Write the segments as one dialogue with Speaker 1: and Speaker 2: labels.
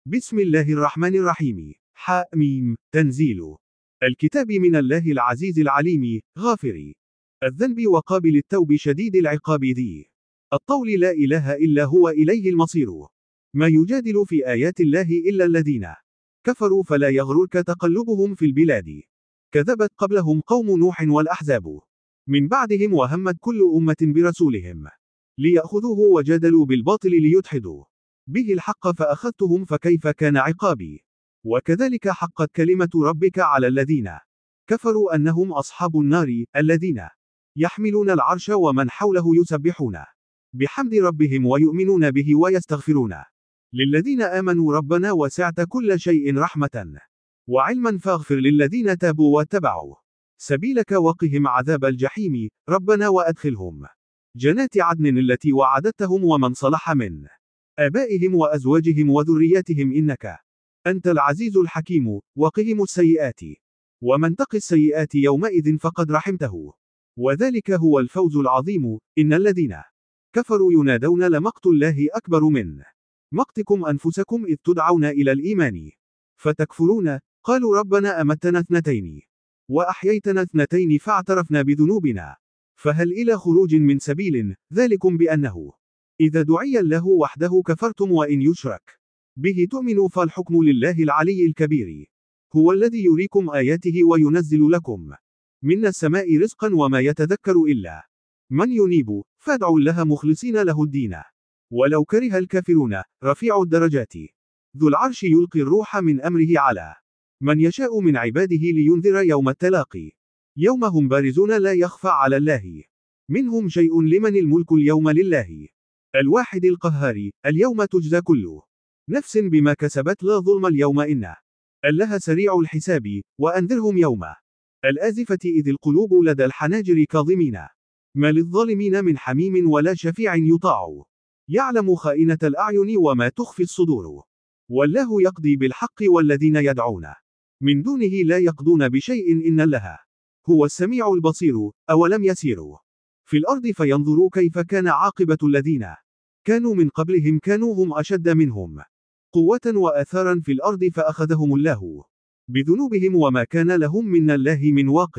Speaker 1: بسم الله الرحمن الرحيم. حميم. تنزيل الكتاب من الله العزيز العليم غافر الذنب وقابل التوب شديد العقاب ذي الطول لا إله إلا هو إليه المصير. ما يجادل في آيات الله إلا الذين كفروا فلا يغررك تقلبهم في البلاد. كذبت قبلهم قوم نوح والأحزاب من بعدهم وهمت كل أمة برسولهم ليأخذوه وجادلوا بالباطل ليدحدوا به الحق فأخذتهم فكيف كان عقابي. وكذلك حقت كلمة ربك على الذين كفروا أنهم أصحاب النار الذين يحملون العرش ومن حوله يسبحون بحمد ربهم ويؤمنون به ويستغفرون للذين آمنوا ربنا وسعت كل شيء رحمة وعلما فاغفر للذين تابوا واتبعوا سبيلك وقهم عذاب الجحيم ربنا وأدخلهم جنات عدن التي وعدتهم ومن صلح من آبائهم وأزواجهم وذرياتهم إنك أنت العزيز الحكيم. وقهم السيئات ومن تق السيئات يومئذ فقد رحمته وذلك هو الفوز العظيم. إن الذين كفروا ينادون لمقت الله أكبر من مقتكم أنفسكم إذ تدعون إلى الإيمان فتكفرون قالوا ربنا أمتنا 2 وأحييتنا 2 فاعترفنا بذنوبنا فهل إلى خروج من سبيل. ذلكم بأنه إذا دعي الله وحده كفرتم وإن يشرك به تؤمنوا فالحكم لله العلي الكبير. هو الذي يريكم آياته وينزل لكم من السماء رزقا وما يتذكر إلا من ينيب فادعوا الله مخلصين له الدين ولو كره الكافرون. رفيع الدرجات ذو العرش يلقي الروح من أمره على من يشاء من عباده لينذر يوم التلاقي يوم هم بارزون لا يخفى على الله منهم شيء. لمن الملك اليوم لله الواحد القهار. اليوم تجزى كل نفس بما كسبت لا ظلم اليوم إن الله سريع الحساب. وأنذرهم يوم الآزفة إذ القلوب لدى الحناجر كاظمين ما للظالمين من حميم ولا شفيع يطاع يعلم خائنة الأعين وما تخفي الصدور. والله يقضي بالحق والذين يدعون من دونه لا يقضون بشيء إن الله هو السميع البصير. أولم يسيروا في الأرض فينظروا كيف كان عاقبة الذين كانوا من قبلهم كانوا هم أشد منهم قوة وآثارا في الأرض فأخذهم الله بذنوبهم وما كان لهم من الله من واق.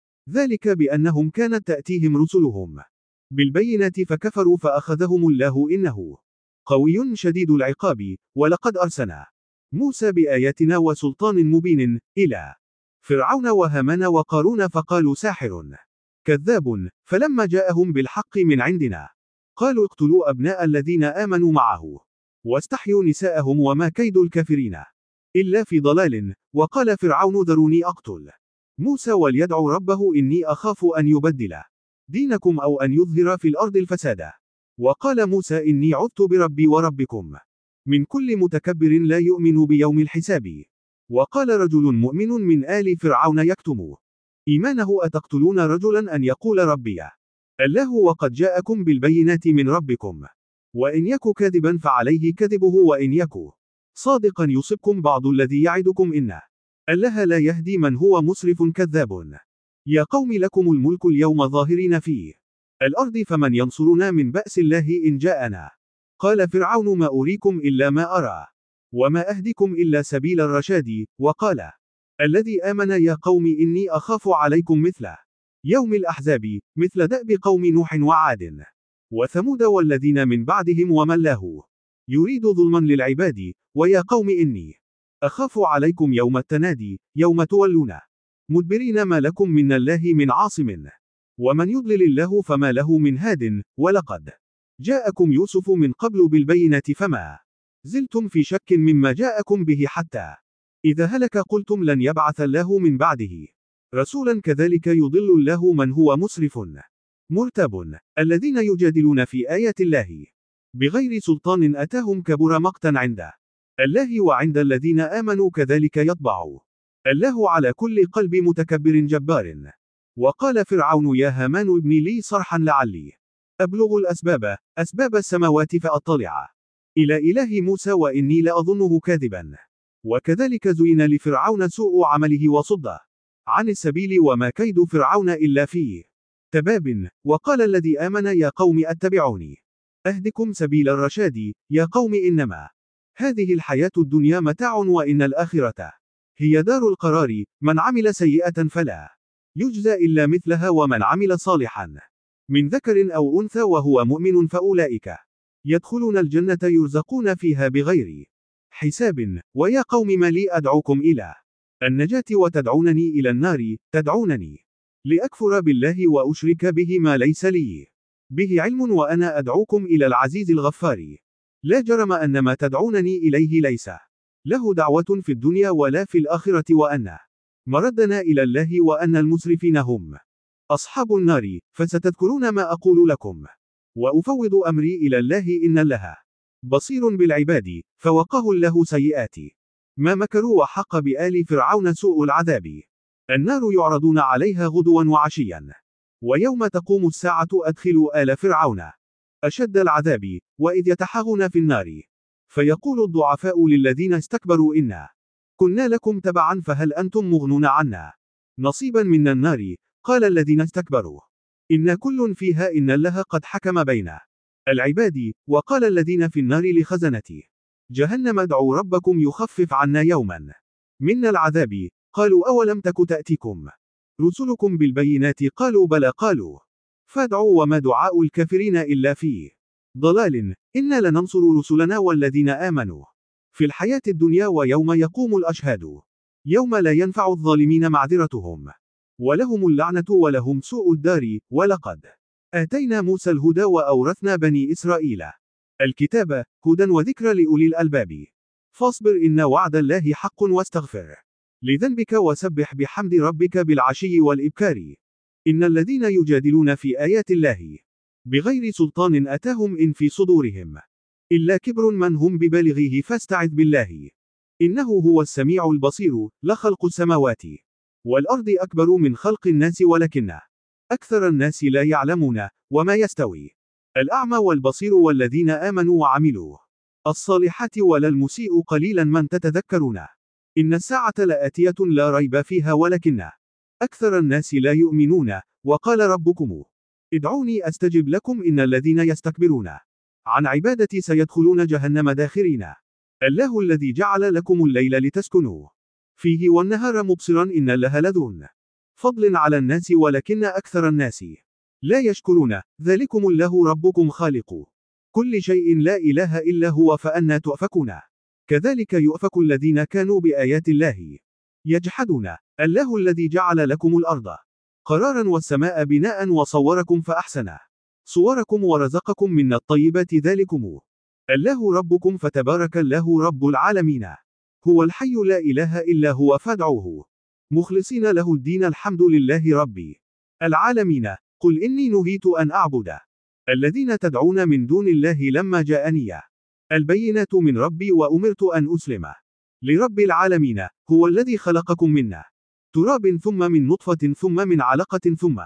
Speaker 1: ذلك بأنهم كانت تأتيهم رسلهم بالبينات فكفروا فأخذهم الله إنه قوي شديد العقاب. ولقد أرسلنا موسى بآياتنا وسلطان مبين إلى فرعون وهامان وقارون فقالوا ساحر كذاب. فلما جاءهم بالحق من عندنا قالوا اقتلوا أبناء الذين آمنوا معه واستحيوا نساءهم وما كيد الكافرين إلا في ضلال. وقال فرعون ذروني أقتل موسى وليدع ربه إني أخاف أن يبدل دينكم أو أن يظهر في الأرض الفساد. وقال موسى إني عذت بربي وربكم من كل متكبر لا يؤمن بيوم الحساب. وقال رجل مؤمن من آل فرعون يكتم إيمانه أتقتلون رجلا أن يقول ربي الله وقد جاءكم بالبينات من ربكم وإن يك كاذبا فعليه كذبه وإن يك صادقا يصبكم بعض الذي يعدكم إن الله لا يهدي من هو مسرف كذاب. يا قوم لكم الملك اليوم ظاهرين في الأرض فمن ينصرنا من بأس الله إن جاءنا. قال فرعون ما أريكم إلا ما أرى وما أهدكم إلا سبيل الرشاد. وقال الذي آمن يا قوم إني أخاف عليكم مثل يوم الأحزاب مثل دأب قوم نوح وعاد وثمود والذين من بعدهم ومن الله يريد ظلما للعباد. ويا قوم إني أخاف عليكم يوم التنادي يوم تولون مدبرين ما لكم من الله من عاصم ومن يضلل الله فما له من هاد. ولقد جاءكم يوسف من قبل بالبينات فما زلتم في شك مما جاءكم به حتى إذا هلك قلتم لن يبعث الله من بعده رسولا كذلك يضل الله من هو مسرف مرتاب. الذين يجادلون في آيات الله بغير سلطان أتاهم كبر مقتا عند الله وعند الذين آمنوا كذلك يطبع الله على كل قلب متكبر جبار. وقال فرعون يا هامان ابن لي صرحا لعلي أبلغ أسباب السماوات فأطلع إلى إله موسى وإني لأظنه كاذبا. وكذلك زين لفرعون سوء عمله وصد عن السبيل وما كيد فرعون إلا في تباب. وقال الذي آمن يا قوم أتبعوني أهدكم سبيل الرشاد. يا قوم إنما هذه الحياة الدنيا متاع وإن الآخرة هي دار القرار. من عمل سيئة فلا يجزى إلا مثلها ومن عمل صالحا من ذكر أو أنثى وهو مؤمن فأولئك يدخلون الجنة يرزقون فيها بغير حساب. ويا قوم ما لي أدعوكم إلى النجاة وتدعونني إلى النار. تدعونني لأكفر بالله وأشرك به ما ليس لي به علم وأنا أدعوكم إلى العزيز الغفار. لا جرم أن ما تدعونني إليه ليس له دعوة في الدنيا ولا في الآخرة وأن مردنا إلى الله وأن المسرفين هم أصحاب النار. فستذكرون ما أقول لكم وأفوض أمري إلى الله إن الله بصير بالعباد. فوقاه الله سيئات ما مكروا وحق بآل فرعون سوء العذاب. النار يعرضون عليها غدوا وعشيا ويوم تقوم الساعة أدخلوا آل فرعون أشد العذاب. وإذ يتحاغون في النار فيقول الضعفاء للذين استكبروا إنا كنا لكم تبعا فهل أنتم مغنون عنا نصيبا من النار. قال الذين استكبروا إن كل فيها إن الله قد حكم بين العباد. وقال الذين في النار لخزنة جهنم ادعوا ربكم يخفف عنا يوما من العذاب. قالوا أولم تك تأتيكم رسلكم بالبينات قالوا بلى قالوا فادعوا وما دعاء الكافرين إلا في ضلال. إنا لننصر رسلنا والذين آمنوا في الحياة الدنيا ويوم يقوم الأشهاد يوم لا ينفع الظالمين معذرتهم ولهم اللعنة ولهم سوء الدار. ولقد آتينا موسى الهدى وأورثنا بني إسرائيل الكتاب هدى وذكرى لأولي الألباب. فاصبر إن وعد الله حق واستغفر لذنبك وسبح بحمد ربك بالعشي والإبكار. إن الذين يجادلون في آيات الله بغير سلطان أتاهم إن في صدورهم إلا كبر من هم ببالغيه فاستعذ بالله إنه هو السميع البصير. لخلق السماوات والأرض أكبر من خلق الناس ولكن أكثر الناس لا يعلمون. وما يستوي الأعمى والبصير والذين آمنوا وعملوا الصالحات ولا المسيء قليلا من تتذكرون. إن الساعة لآتية لا ريب فيها ولكن أكثر الناس لا يؤمنون. وقال ربكم ادعوني أستجب لكم إن الذين يستكبرون عن عبادتي سيدخلون جهنم داخرين. الله الذي جعل لكم الليل لتسكنوا فيه والنهار مبصرا إن الله لذو فضل على الناس ولكن أكثر الناس لا يشكرون. ذلكم الله ربكم خالق كل شيء لا إله إلا هو فأنى تؤفكون. كذلك يؤفك الذين كانوا بآيات الله يجحدون. الله الذي جعل لكم الأرض قرارا والسماء بناء وصوركم فأحسن صوركم ورزقكم من الطيبات. ذلكم الله ربكم فتبارك الله رب العالمين. هو الحي لا إله إلا هو فادعوه مخلصين له الدين. الحمد لله رب العالمين. قل إني نهيت أن أعبد الذين تدعون من دون الله لما جاءني البينات من ربي وأمرت أن أسلم لرب العالمين. هو الذي خلقكم من تراب ثم من نطفة ثم من علقة ثم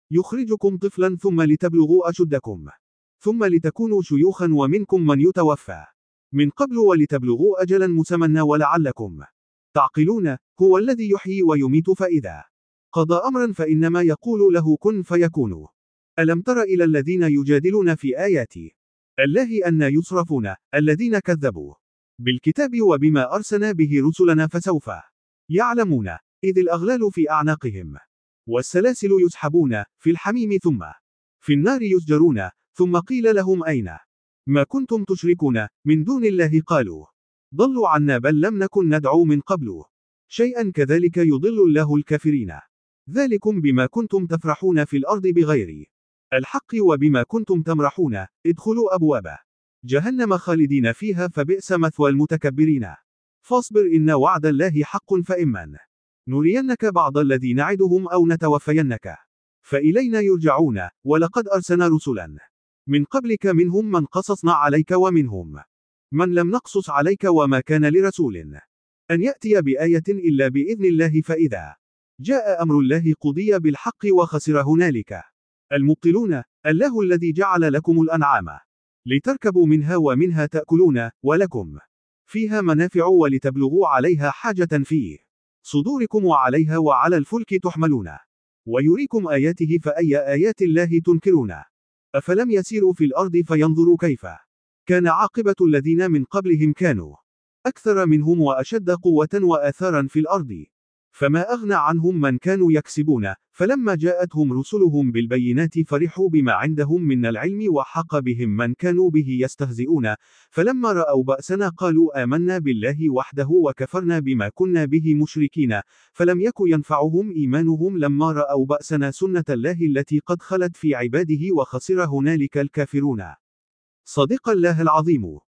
Speaker 1: يخرجكم طفلا ثم لتبلغوا أشدكم ثم لتكونوا شيوخا ومنكم من يتوفى من قبل ولتبلغوا أجلا مسمى ولعلكم تعقلون. هو الذي يحيي ويميت فإذا قضى أمرا فإنما يقول له كن فيكون. ألم تر إلى الذين يجادلون في آيات الله أن يصرفون الذين كذبوا بالكتاب وبما أرسلنا به رسلنا فسوف يعلمون. إذ الأغلال في أعناقهم والسلاسل يسحبون في الحميم ثم في النار يسجرون. ثم قيل لهم أين ما كنتم تشركون من دون الله قالوا ضلوا عنا بل لم نكن ندعو من قبل شيئا كذلك يضل الله الكافرين. ذلكم بما كنتم تفرحون في الأرض بغير الحق وبما كنتم تمرحون. ادخلوا أبواب جهنم خالدين فيها فبئس مثوى المتكبرين. فاصبر إن وعد الله حق فإما نرينك بعض الذي نعدهم أو نتوفينك فإلينا يرجعون. ولقد أرسلنا رسلا من قبلك منهم من قصصنا عليك ومنهم من لم نقصص عليك وما كان لرسول أن يأتي بآية إلا بإذن الله فإذا جاء أمر الله قضي بالحق وخسر هنالك المبطلون. الله الذي جعل لكم الأنعام لتركبوا منها ومنها تأكلون ولكم فيها منافع ولتبلغوا عليها حاجة في صدوركم وعليها وعلى الفلك تحملون ويريكم آياته فأي آيات الله تنكرون. أفلم يسيروا في الأرض فينظروا كيف كان عاقبة الذين من قبلهم كانوا أكثر منهم وأشد قوة وآثارا في الأرض. فما أغنى عنهم من كانوا يكسبون، فلما جاءتهم رسلهم بالبينات فرحوا بما عندهم من العلم وحاق بهم من كانوا به يستهزئون. فلما رأوا بأسنا قالوا آمنا بالله وحده وكفرنا بما كنا به مشركين. فلم يك ينفعهم إيمانهم لما رأوا بأسنا سنة الله التي قد خلت في عباده وخسر هنالك الكافرون. صدق الله العظيم.